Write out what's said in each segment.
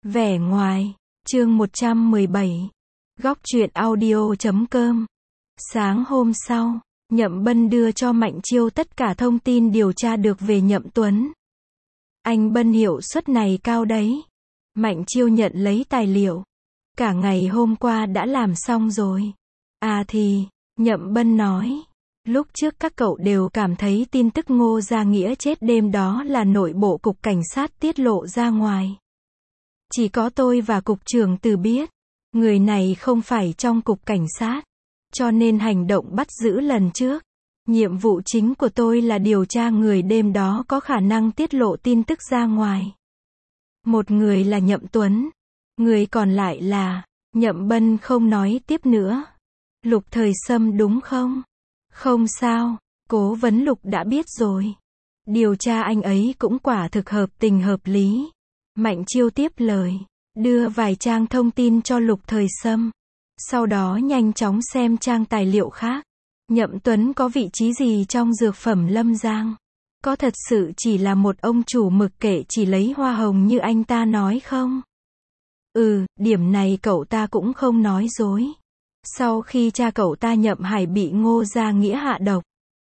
Vẻ ngoài, chương 117. Góc truyện audio.com. Sáng hôm sau, Nhậm Bân đưa cho Mạnh Chiêu tất cả thông tin điều tra được về Nhậm Tuấn. Anh Bân hiệu suất này cao đấy. Mạnh Chiêu nhận lấy tài liệu. Cả ngày hôm qua đã làm xong rồi. À thì, Nhậm Bân nói. Lúc trước các cậu đều cảm thấy tin tức Ngô Gia Nghĩa chết đêm đó là nội bộ cục cảnh sát tiết lộ ra ngoài. Chỉ có tôi và cục trưởng Từ biết. Người này không phải trong cục cảnh sát. Cho nên hành động bắt giữ lần trước. Nhiệm vụ chính của tôi là điều tra người đêm đó có khả năng tiết lộ tin tức ra ngoài. Một người là Nhậm Tuấn. Người còn lại là... Nhậm Bân không nói tiếp nữa. Lục Thời Sâm đúng không? Không sao, Cố vấn Lục đã biết rồi. Điều tra anh ấy cũng quả thực hợp tình hợp lý. Mạnh Chiêu tiếp lời, đưa vài trang thông tin cho Lục Thời Sâm. Sau đó nhanh chóng xem trang tài liệu khác. Nhậm Tuấn có vị trí gì trong dược phẩm Lâm Giang? Có thật sự chỉ là một ông chủ mực kệ chỉ lấy hoa hồng như anh ta nói không? Điểm này cậu ta cũng không nói dối. Sau khi cha cậu ta Nhậm Hải bị Ngô Gia Nghĩa hạ độc,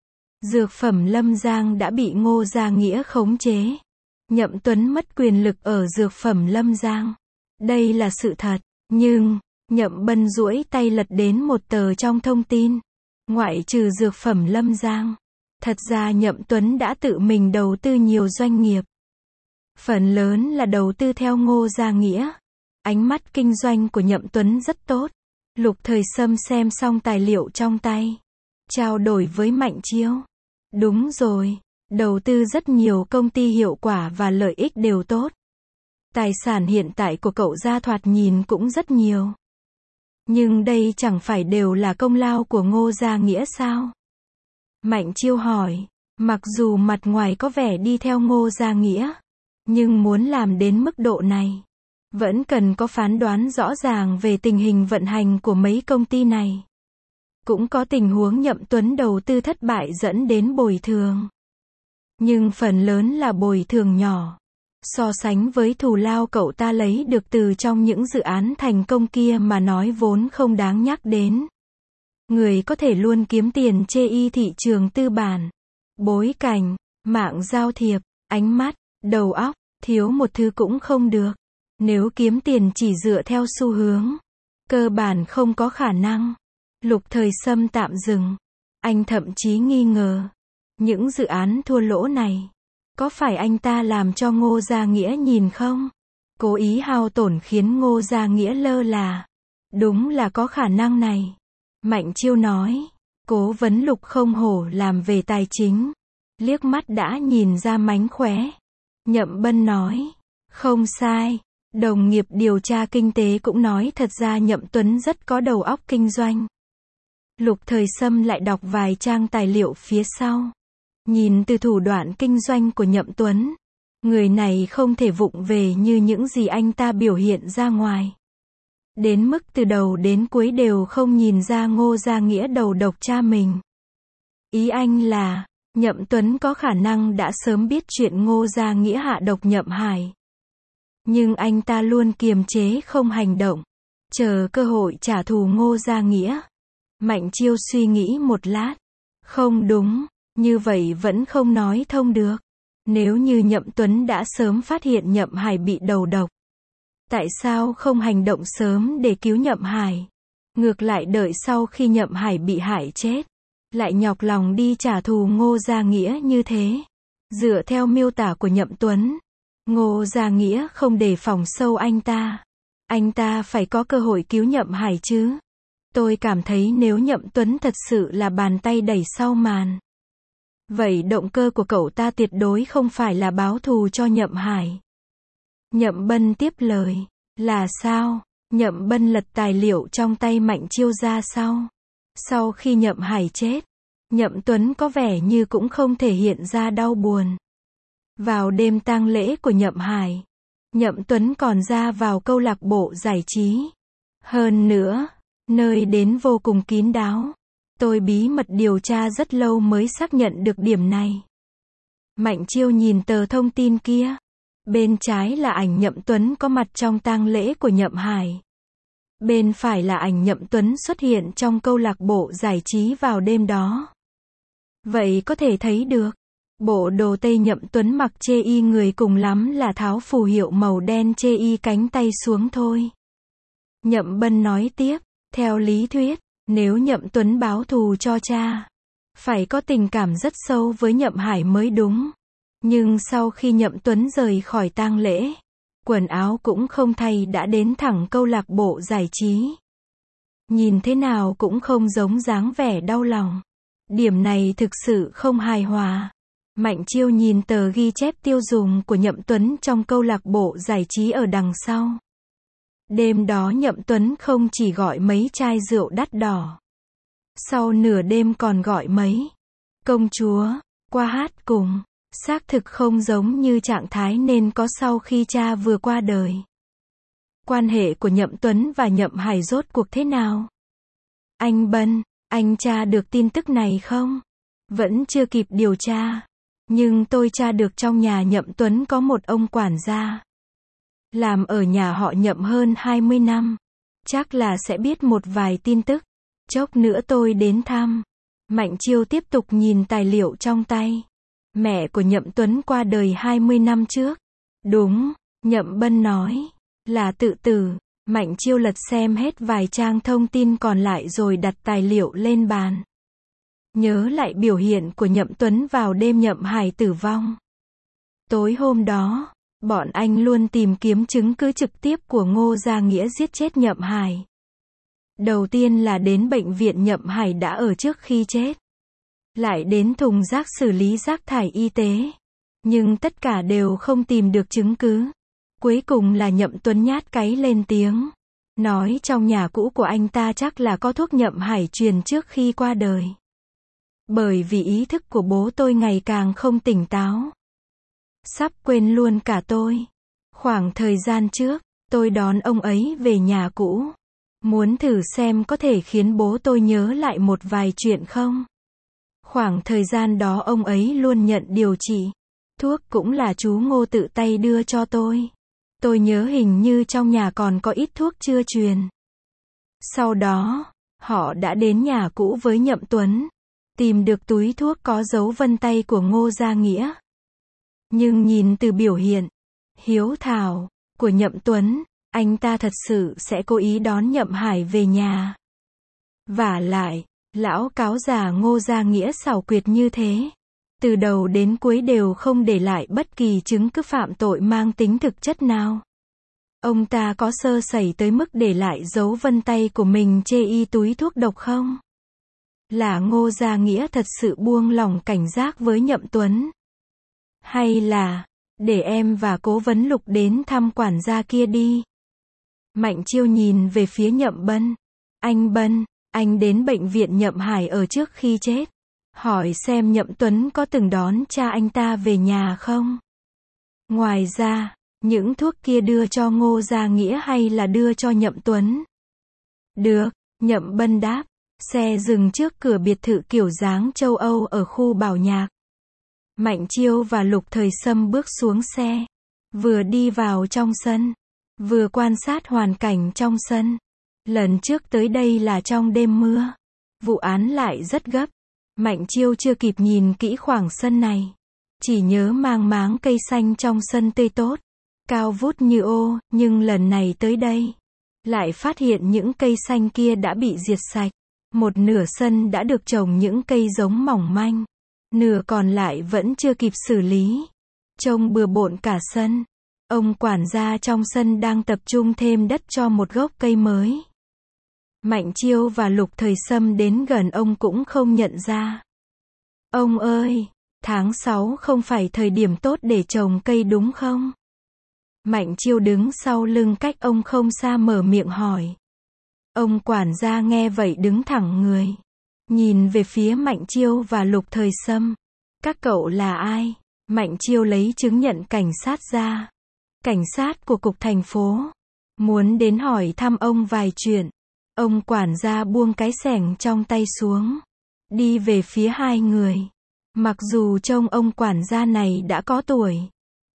dược phẩm Lâm Giang đã bị Ngô Gia Nghĩa khống chế. Nhậm Tuấn mất quyền lực ở dược phẩm Lâm Giang. Đây là sự thật, nhưng, Nhậm Bân duỗi tay lật đến một tờ trong thông tin. Ngoại trừ dược phẩm Lâm Giang, thật ra Nhậm Tuấn đã tự mình đầu tư nhiều doanh nghiệp. Phần lớn là đầu tư theo Ngô Gia Nghĩa. Ánh mắt kinh doanh của Nhậm Tuấn rất tốt. Lục Thời Sâm xem xong tài liệu trong tay. Trao đổi với Mạnh Chiêu. Đúng rồi, đầu tư rất nhiều công ty hiệu quả và lợi ích đều tốt. Tài sản hiện tại của cậu gia thoạt nhìn cũng rất nhiều. Nhưng đây chẳng phải đều là công lao của Ngô Gia Nghĩa sao? Mạnh Chiêu hỏi, mặc dù mặt ngoài có vẻ đi theo Ngô Gia Nghĩa, nhưng muốn làm đến mức độ này, vẫn cần có phán đoán rõ ràng về tình hình vận hành của mấy công ty này. Cũng có tình huống Nhậm Tuấn đầu tư thất bại dẫn đến bồi thường. Nhưng phần lớn là bồi thường nhỏ. So sánh với thù lao cậu ta lấy được từ trong những dự án thành công kia mà nói vốn không đáng nhắc đến. Người có thể luôn kiếm tiền chê y thị trường tư bản, bối cảnh, mạng giao thiệp, ánh mắt, đầu óc, thiếu một thứ cũng không được. Nếu kiếm tiền chỉ dựa theo xu hướng, cơ bản không có khả năng. Lục Thời Sâm tạm dừng. Anh thậm chí nghi ngờ. Những dự án thua lỗ này, có phải anh ta làm cho Ngô Gia Nghĩa nhìn không? Cố ý hao tổn khiến Ngô Gia Nghĩa lơ là. Đúng là có khả năng này. Mạnh Chiêu nói. Cố vấn Lục không hổ làm về tài chính. Liếc mắt đã nhìn ra mánh khóe. Nhậm Bân nói. Không sai. Đồng nghiệp điều tra kinh tế cũng nói thật ra Nhậm Tuấn rất có đầu óc kinh doanh. Lục Thời Sâm lại đọc vài trang tài liệu phía sau. Nhìn từ thủ đoạn kinh doanh của Nhậm Tuấn, người này không thể vụng về như những gì anh ta biểu hiện ra ngoài. Đến mức từ đầu đến cuối đều không nhìn ra Ngô Gia Nghĩa đầu độc cha mình. Ý anh là, Nhậm Tuấn có khả năng đã sớm biết chuyện Ngô Gia Nghĩa hạ độc Nhậm Hải. Nhưng anh ta luôn kiềm chế không hành động, chờ cơ hội trả thù Ngô Gia Nghĩa. Mạnh Chiêu suy nghĩ một lát. Không đúng, như vậy vẫn không nói thông được. Nếu như Nhậm Tuấn đã sớm phát hiện Nhậm Hải bị đầu độc, tại sao không hành động sớm để cứu Nhậm Hải? Ngược lại đợi sau khi Nhậm Hải bị hại chết, lại nhọc lòng đi trả thù Ngô Gia Nghĩa như thế. Dựa theo miêu tả của Nhậm Tuấn, Ngô Gia Nghĩa không đề phòng sâu anh ta. Anh ta phải có cơ hội cứu Nhậm Hải chứ. Tôi cảm thấy nếu Nhậm Tuấn thật sự là bàn tay đẩy sau màn, vậy động cơ của cậu ta tuyệt đối không phải là báo thù cho Nhậm Hải. Nhậm Bân tiếp lời. Là sao? Nhậm Bân lật tài liệu trong tay Mạnh Chiêu ra sau. Sau khi Nhậm Hải chết, Nhậm Tuấn có vẻ như cũng không thể hiện ra đau buồn. Vào đêm tang lễ của Nhậm Hải, Nhậm Tuấn còn ra vào câu lạc bộ giải trí. Hơn nữa, nơi đến vô cùng kín đáo. Tôi bí mật điều tra rất lâu mới xác nhận được điểm này. Mạnh Chiêu nhìn tờ thông tin kia. Bên trái là ảnh Nhậm Tuấn có mặt trong tang lễ của Nhậm Hải. Bên phải là ảnh Nhậm Tuấn xuất hiện trong câu lạc bộ giải trí vào đêm đó. Vậy có thể thấy được, bộ đồ tây Nhậm Tuấn mặc chê y người cùng lắm là tháo phù hiệu màu đen chê y cánh tay xuống thôi. Nhậm Bân nói tiếp, theo lý thuyết, nếu Nhậm Tuấn báo thù cho cha, phải có tình cảm rất sâu với Nhậm Hải mới đúng. Nhưng sau khi Nhậm Tuấn rời khỏi tang lễ, quần áo cũng không thay đã đến thẳng câu lạc bộ giải trí. Nhìn thế nào cũng không giống dáng vẻ đau lòng. Điểm này thực sự không hài hòa. Mạnh Chiêu nhìn tờ ghi chép tiêu dùng của Nhậm Tuấn trong câu lạc bộ giải trí ở đằng sau. Đêm đó Nhậm Tuấn không chỉ gọi mấy chai rượu đắt đỏ. Sau nửa đêm còn gọi mấy công chúa qua hát cùng. Xác thực không giống như trạng thái nên có sau khi cha vừa qua đời. Quan hệ của Nhậm Tuấn và Nhậm Hải rốt cuộc thế nào? Anh Bân, anh tra được tin tức này không? Vẫn chưa kịp điều tra. Nhưng tôi tra được trong nhà Nhậm Tuấn có một ông quản gia. Làm ở nhà họ Nhậm hơn 20 năm. Chắc là sẽ biết một vài tin tức. Chốc nữa tôi đến thăm. Mạnh Chiêu tiếp tục nhìn tài liệu trong tay. Mẹ của Nhậm Tuấn qua đời 20 năm trước. Đúng, Nhậm Bân nói. Là tự tử. Mạnh Chiêu lật xem hết vài trang thông tin còn lại rồi đặt tài liệu lên bàn. Nhớ lại biểu hiện của Nhậm Tuấn vào đêm Nhậm Hải tử vong. Tối hôm đó, bọn anh luôn tìm kiếm chứng cứ trực tiếp của Ngô Gia Nghĩa giết chết Nhậm Hải. Đầu tiên là đến bệnh viện Nhậm Hải đã ở trước khi chết. Lại đến thùng rác xử lý rác thải y tế. Nhưng tất cả đều không tìm được chứng cứ. Cuối cùng là Nhậm Tuấn nhát cáy lên tiếng. Nói trong nhà cũ của anh ta chắc là có thuốc Nhậm Hải truyền trước khi qua đời. Bởi vì ý thức của bố tôi ngày càng không tỉnh táo. Sắp quên luôn cả tôi. Khoảng thời gian trước, tôi đón ông ấy về nhà cũ. Muốn thử xem có thể khiến bố tôi nhớ lại một vài chuyện không. Khoảng thời gian đó ông ấy luôn nhận điều trị. Thuốc cũng là chú Ngô tự tay đưa cho tôi. Tôi nhớ hình như trong nhà còn có ít thuốc chưa truyền. Sau đó, họ đã đến nhà cũ với Nhậm Tuấn. Tìm được túi thuốc có dấu vân tay của Ngô Gia Nghĩa. Nhưng nhìn từ biểu hiện hiếu thảo của Nhậm Tuấn, anh ta thật sự sẽ cố ý đón Nhậm Hải về nhà. Vả lại, lão cáo già Ngô Gia Nghĩa xảo quyệt như thế. Từ đầu đến cuối đều không để lại bất kỳ chứng cứ phạm tội mang tính thực chất nào. Ông ta có sơ sẩy tới mức để lại dấu vân tay của mình chê y túi thuốc độc không? Là Ngô Gia Nghĩa thật sự buông lỏng cảnh giác với Nhậm Tuấn? Hay là, để em và Cố Vấn Lục đến thăm quản gia kia đi? Mạnh Chiêu nhìn về phía Nhậm Bân. Anh Bân, anh đến bệnh viện Nhậm Hải ở trước khi chết. Hỏi xem Nhậm Tuấn có từng đón cha anh ta về nhà không? Ngoài ra, những thuốc kia đưa cho Ngô Gia Nghĩa hay là đưa cho Nhậm Tuấn? Được, Nhậm Bân đáp. Xe dừng trước cửa biệt thự kiểu dáng châu Âu ở khu Bảo Nhạc. Mạnh Chiêu và Lục Thời Sâm bước xuống xe. Vừa đi vào trong sân, vừa quan sát hoàn cảnh trong sân. Lần trước tới đây là trong đêm mưa. Vụ án lại rất gấp. Mạnh Chiêu chưa kịp nhìn kỹ khoảng sân này. Chỉ nhớ mang máng cây xanh trong sân tươi tốt. Cao vút như ô, nhưng lần này tới đây. Lại phát hiện những cây xanh kia đã bị diệt sạch. Một nửa sân đã được trồng những cây giống mỏng manh. Nửa còn lại vẫn chưa kịp xử lý. Trông bừa bộn cả sân. Ông quản gia trong sân đang tập trung thêm đất cho một gốc cây mới. Mạnh Chiêu và Lục Thời Sâm đến gần ông cũng không nhận ra. Ông ơi, tháng 6 không phải thời điểm tốt để trồng cây đúng không? Mạnh Chiêu đứng sau lưng cách ông không xa mở miệng hỏi. Ông quản gia nghe vậy đứng thẳng người. Nhìn về phía Mạnh Chiêu và Lục Thời Sâm. Các cậu là ai? Mạnh Chiêu lấy chứng nhận cảnh sát ra. Cảnh sát của cục thành phố. Muốn đến hỏi thăm ông vài chuyện. Ông quản gia buông cái xẻng trong tay xuống. Đi về phía hai người. Mặc dù trông ông quản gia này đã có tuổi.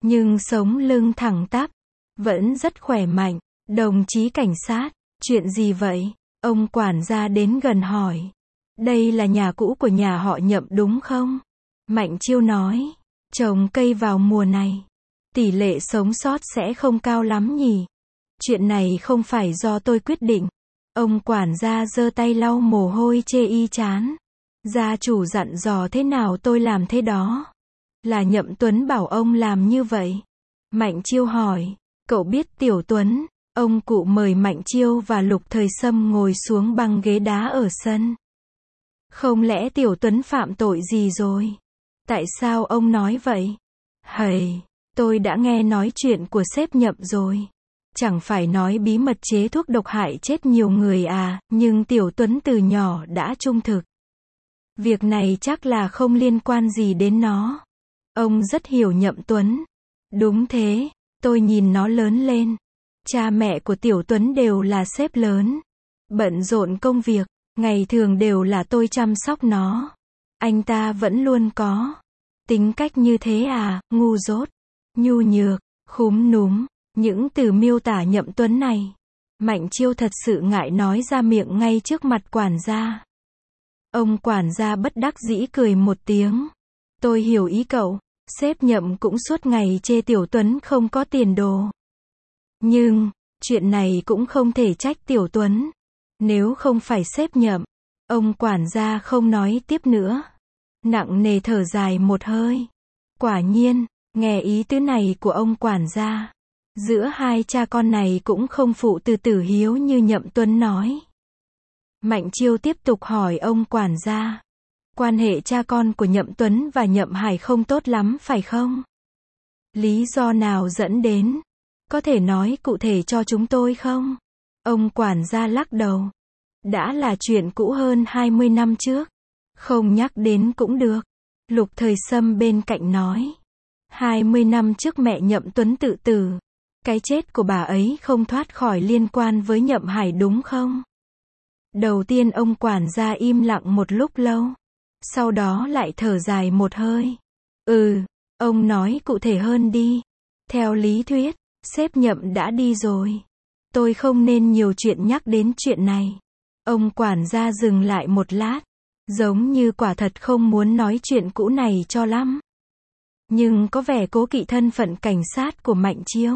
nhưng sống lưng thẳng tắp, vẫn rất khỏe mạnh. Đồng chí cảnh sát, chuyện gì vậy? Ông quản gia đến gần hỏi. Đây là nhà cũ của nhà họ Nhậm đúng không? Mạnh Chiêu nói. Trồng cây vào mùa này, tỷ lệ sống sót sẽ không cao lắm nhỉ? Chuyện này không phải do tôi quyết định. Ông quản gia giơ tay lau mồ hôi chê y chán. Gia chủ dặn dò thế nào tôi làm thế đó. Là Nhậm Tuấn bảo ông làm như vậy. Mạnh Chiêu hỏi. Cậu biết Tiểu Tuấn? Ông cụ mời Mạnh Chiêu và Lục Thời Sâm ngồi xuống băng ghế đá ở sân. Không lẽ Tiểu Tuấn phạm tội gì rồi? Tại sao ông nói vậy? Hầy, tôi đã nghe nói chuyện của sếp Nhậm rồi. Chẳng phải nói bí mật chế thuốc độc hại chết nhiều người à, nhưng Tiểu Tuấn từ nhỏ đã trung thực. Việc này chắc là không liên quan gì đến nó. Ông rất hiểu Nhậm Tuấn. Đúng thế, tôi nhìn nó lớn lên. Cha mẹ của Tiểu Tuấn đều là sếp lớn. Bận rộn công việc, ngày thường đều là tôi chăm sóc nó. Anh ta vẫn luôn có tính cách như thế à, ngu dốt, nhu nhược, khúm núm. Những từ miêu tả Nhậm Tuấn này, Mạnh Chiêu thật sự ngại nói ra miệng ngay trước mặt quản gia. Ông quản gia bất đắc dĩ cười một tiếng. Tôi hiểu ý cậu, sếp Nhậm cũng suốt ngày chê Tiểu Tuấn không có tiền đồ. Nhưng, chuyện này cũng không thể trách Tiểu Tuấn. Nếu không phải sếp Nhậm, ông quản gia không nói tiếp nữa. Nặng nề thở dài một hơi. Quả nhiên, nghe ý tứ này của ông quản gia, giữa hai cha con này cũng không phụ từ tử hiếu như Nhậm Tuấn nói. Mạnh Chiêu tiếp tục hỏi ông quản gia. Quan hệ cha con của Nhậm Tuấn và Nhậm Hải không tốt lắm phải không? Lý do nào dẫn đến? Có thể nói cụ thể cho chúng tôi không? Ông quản gia lắc đầu. Đã là chuyện cũ hơn 20 năm trước. Không nhắc đến cũng được. Lục Thời Sâm bên cạnh nói. 20 năm trước mẹ Nhậm Tuấn tự tử. Cái chết của bà ấy không thoát khỏi liên quan với Nhậm Hải đúng không? Đầu tiên ông quản gia im lặng một lúc lâu. Sau đó lại thở dài một hơi. Ông nói cụ thể hơn đi. Theo lý thuyết, sếp Nhậm đã đi rồi. Tôi không nên nhiều chuyện nhắc đến chuyện này. Ông quản gia dừng lại một lát. Giống như quả thật không muốn nói chuyện cũ này cho lắm. Nhưng có vẻ cố kỵ thân phận cảnh sát của Mạnh Chiêu.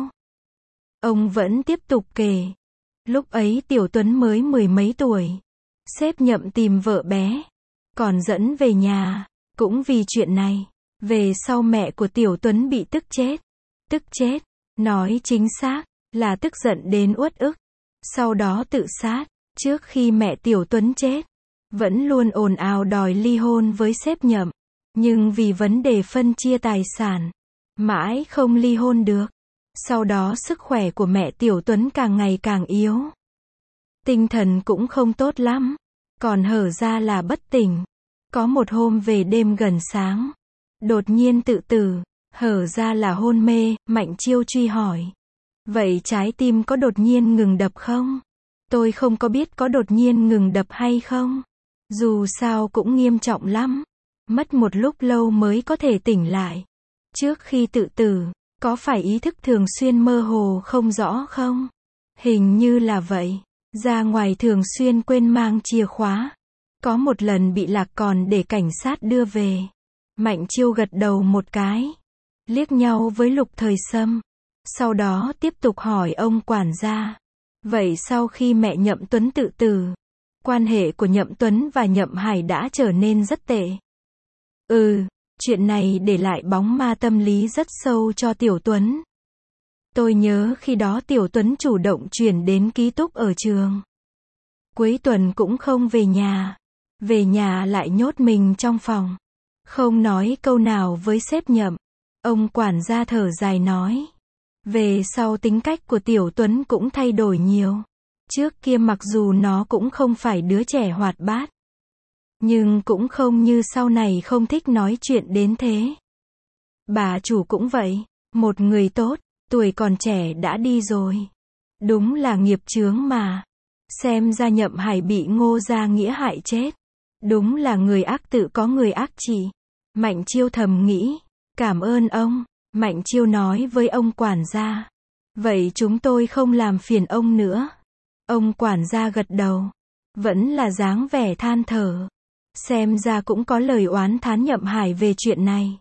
Ông vẫn tiếp tục kể. Lúc ấy Tiểu Tuấn mới 10 mấy tuổi. Sếp Nhậm tìm vợ bé. Còn dẫn về nhà. Cũng vì chuyện này. Về sau mẹ của Tiểu Tuấn bị tức chết. Tức chết. Nói chính xác. Là tức giận đến uất ức. Sau đó tự sát. Trước khi mẹ Tiểu Tuấn chết. Vẫn luôn ồn ào đòi ly hôn với sếp Nhậm. Nhưng vì vấn đề phân chia tài sản. Mãi không ly hôn được. Sau đó sức khỏe của mẹ Tiểu Tuấn càng ngày càng yếu. Tinh thần cũng không tốt lắm. Còn hở ra là bất tỉnh. Có một hôm về đêm gần sáng. Đột nhiên tự tử. Hở ra là hôn mê. Mạnh Chiêu truy hỏi. Vậy trái tim có đột nhiên ngừng đập không? Tôi không có biết có đột nhiên ngừng đập hay không. Dù sao cũng nghiêm trọng lắm. Mất một lúc lâu mới có thể tỉnh lại. Trước khi tự tử, có phải ý thức thường xuyên mơ hồ không rõ không? Hình như là vậy. Ra ngoài thường xuyên quên mang chìa khóa. Có một lần bị lạc còn để cảnh sát đưa về. Mạnh Chiêu gật đầu một cái. Liếc nhau với Lục Thời Sâm. Sau đó tiếp tục hỏi ông quản gia. Vậy sau khi mẹ Nhậm Tuấn tự tử, quan hệ của Nhậm Tuấn và Nhậm Hải đã trở nên rất tệ. Chuyện này để lại bóng ma tâm lý rất sâu cho Tiểu Tuấn. Tôi nhớ khi đó Tiểu Tuấn chủ động chuyển đến ký túc ở trường. Cuối tuần cũng không về nhà. Về nhà lại nhốt mình trong phòng. Không nói câu nào với sếp Nhậm. Ông quản gia thở dài nói. Về sau tính cách của Tiểu Tuấn cũng thay đổi nhiều. Trước kia mặc dù nó cũng không phải đứa trẻ hoạt bát. Nhưng cũng không như sau này không thích nói chuyện đến thế. Bà chủ cũng vậy. Một người tốt, tuổi còn trẻ đã đi rồi. Đúng là nghiệp chướng mà. Xem ra Nhậm Hải bị Ngô Gia Nghĩa hại chết. Đúng là người ác tự có người ác trị. Mạnh Chiêu thầm nghĩ. Cảm ơn ông. Mạnh Chiêu nói với ông quản gia. Vậy chúng tôi không làm phiền ông nữa. Ông quản gia gật đầu. Vẫn là dáng vẻ than thở. Xem ra cũng có lời oán thán Nhậm Hải về chuyện này.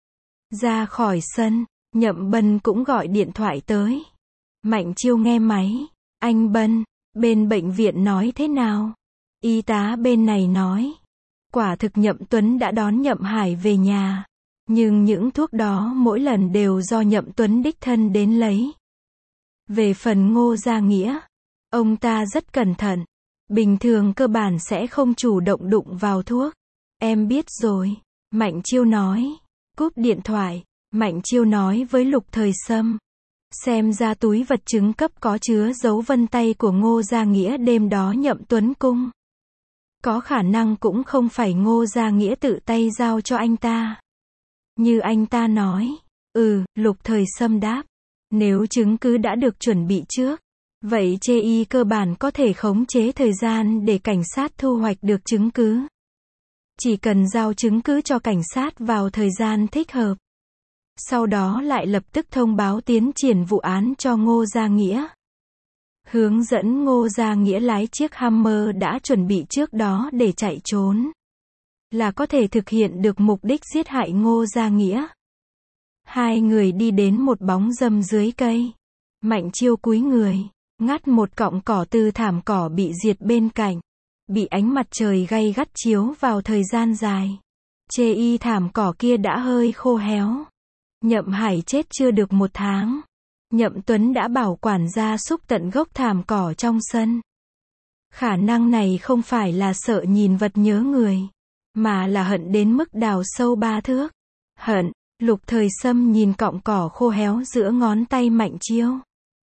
Ra khỏi sân, Nhậm Bân cũng gọi điện thoại tới. Mạnh Chiêu nghe máy. Anh Bân, bên bệnh viện nói thế nào? Y tá bên này nói. Quả thực Nhậm Tuấn đã đón Nhậm Hải về nhà. Nhưng những thuốc đó mỗi lần đều do Nhậm Tuấn đích thân đến lấy. Về phần Ngô Gia Nghĩa, ông ta rất cẩn thận. Bình thường cơ bản sẽ không chủ động đụng vào thuốc. Em biết rồi, Mạnh Chiêu nói. Cúp điện thoại, Mạnh Chiêu nói với Lục Thời Sâm. Xem ra túi vật chứng cấp có chứa dấu vân tay của Ngô Gia Nghĩa đêm đó Nhậm Tuấn cung. Có khả năng cũng không phải Ngô Gia Nghĩa tự tay giao cho anh ta. Như anh ta nói. Lục Thời Sâm đáp. Nếu chứng cứ đã được chuẩn bị trước, vậy chê y cơ bản có thể khống chế thời gian để cảnh sát thu hoạch được chứng cứ. Chỉ cần giao chứng cứ cho cảnh sát vào thời gian thích hợp. Sau đó lại lập tức thông báo tiến triển vụ án cho Ngô Gia Nghĩa. Hướng dẫn Ngô Gia Nghĩa lái chiếc Hummer đã chuẩn bị trước đó để chạy trốn. Là có thể thực hiện được mục đích giết hại Ngô Gia Nghĩa. Hai người đi đến một bóng râm dưới cây. Mạnh Chiêu cúi người, ngắt một cọng cỏ từ thảm cỏ bị diệt bên cạnh. Bị ánh mặt trời gay gắt chiếu vào thời gian dài. Chê y thảm cỏ kia đã hơi khô héo. Nhậm Hải chết chưa được 1 tháng. Nhậm Tuấn đã bảo quản gia xúc tận gốc thảm cỏ trong sân. Khả năng này không phải là sợ nhìn vật nhớ người, mà là hận đến mức đào sâu 3 thước. Hận. Lục Thời Sâm nhìn cọng cỏ khô héo giữa ngón tay Mạnh Chiêu.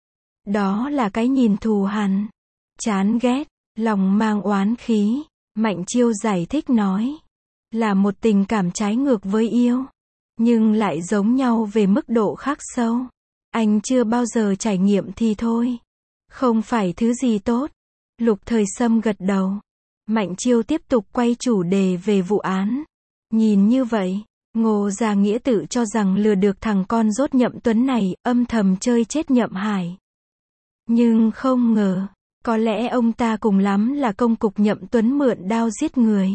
Đó là cái nhìn thù hằn, chán ghét, lòng mang oán khí. Mạnh Chiêu giải thích nói. Là một tình cảm trái ngược với yêu. Nhưng lại giống nhau về mức độ khắc sâu. Anh chưa bao giờ trải nghiệm thì thôi. Không phải thứ gì tốt. Lục Thời Sâm gật đầu. Mạnh Chiêu tiếp tục quay chủ đề về vụ án. Nhìn như vậy, Ngô Gia Nghĩa tự cho rằng lừa được thằng con rốt Nhậm Tuấn này, âm thầm chơi chết Nhậm Hải. Nhưng không ngờ, có lẽ ông ta cùng lắm là công cục Nhậm Tuấn mượn đao giết người.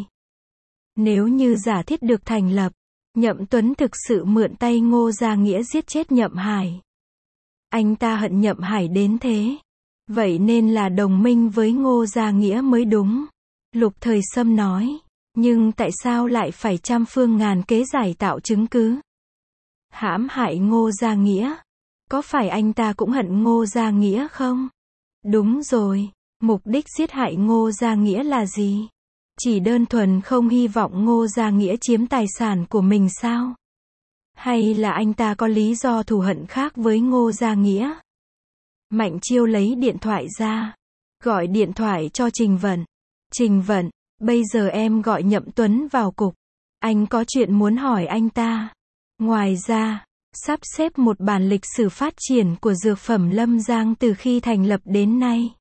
Nếu như giả thiết được thành lập, Nhậm Tuấn thực sự mượn tay Ngô Gia Nghĩa giết chết Nhậm Hải. Anh ta hận Nhậm Hải đến thế. Vậy nên là đồng minh với Ngô Gia Nghĩa mới đúng. Lục Thời Sâm nói. Nhưng tại sao lại phải trăm phương ngàn kế giải tạo chứng cứ? Hãm hại Ngô Gia Nghĩa. Có phải anh ta cũng hận Ngô Gia Nghĩa không? Đúng rồi. Mục đích giết hại Ngô Gia Nghĩa là gì? Chỉ đơn thuần không hy vọng Ngô Gia Nghĩa chiếm tài sản của mình sao? Hay là anh ta có lý do thù hận khác với Ngô Gia Nghĩa? Mạnh Chiêu lấy điện thoại ra. Gọi điện thoại cho Trình Vận. Trình Vận, bây giờ em gọi Nhậm Tuấn vào cục. Anh có chuyện muốn hỏi anh ta. Ngoài ra, sắp xếp một bản lịch sử phát triển của dược phẩm Lâm Giang từ khi thành lập đến nay.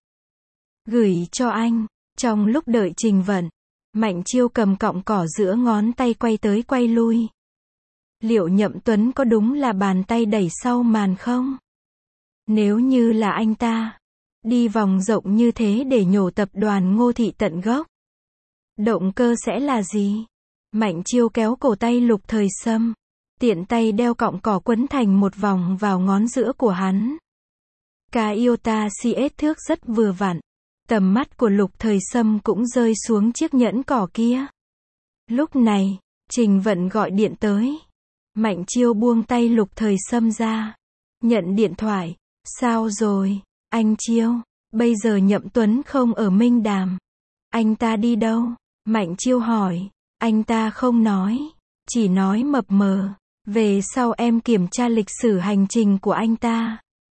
Gửi cho anh. Trong lúc đợi Trình Vận, Mạnh Chiêu cầm cọng cỏ giữa ngón tay quay tới quay lui. Liệu Nhậm Tuấn có đúng là bàn tay đẩy sau màn không? Nếu như là anh ta, đi vòng rộng như thế để nhổ tập đoàn Ngô Thị tận gốc, động cơ sẽ là gì? Mạnh Chiêu kéo cổ tay Lục Thời Sâm, tiện tay đeo cọng cỏ quấn thành một vòng vào ngón giữa của hắn. Cái iota CS thước rất vừa vặn. Tầm mắt của Lục Thời Sâm cũng rơi xuống chiếc nhẫn cỏ kia. Lúc này, Trình Vận gọi điện tới. Mạnh Chiêu buông tay Lục Thời Sâm ra. Nhận điện thoại. Sao rồi, anh Chiêu? Bây giờ Nhậm Tuấn không ở Minh Đàm. Anh ta đi đâu? Mạnh Chiêu hỏi. Anh ta không nói. Chỉ nói mập mờ. Về sau em kiểm tra lịch sử hành trình của anh ta.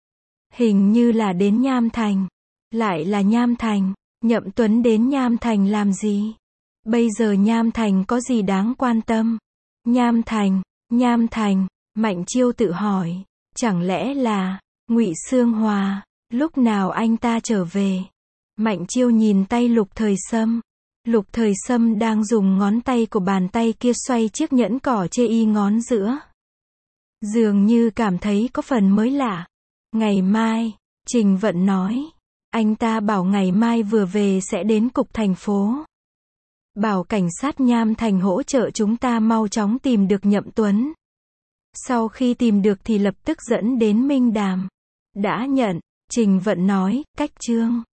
Hình như là đến Nham Thành. Lại là Nham Thành. Nhậm Tuấn đến Nham Thành làm gì? Bây giờ Nham Thành có gì đáng quan tâm? Nham Thành, Mạnh Chiêu tự hỏi. Chẳng lẽ là Ngụy Xương Hòa? Lúc nào anh ta trở về? Mạnh Chiêu nhìn tay Lục Thời Sâm. Lục Thời Sâm đang dùng ngón tay của bàn tay kia xoay chiếc nhẫn cỏ chê y ngón giữa. Dường như cảm thấy có phần mới lạ. Ngày mai, Trình Vận nói. Anh ta bảo ngày mai vừa về sẽ đến cục thành phố. Bảo cảnh sát Nham Thành hỗ trợ chúng ta mau chóng tìm được Nhậm Tuấn. Sau khi tìm được thì lập tức dẫn đến Minh Đàm. Đã nhận, Trình Vận nói, cách Trương.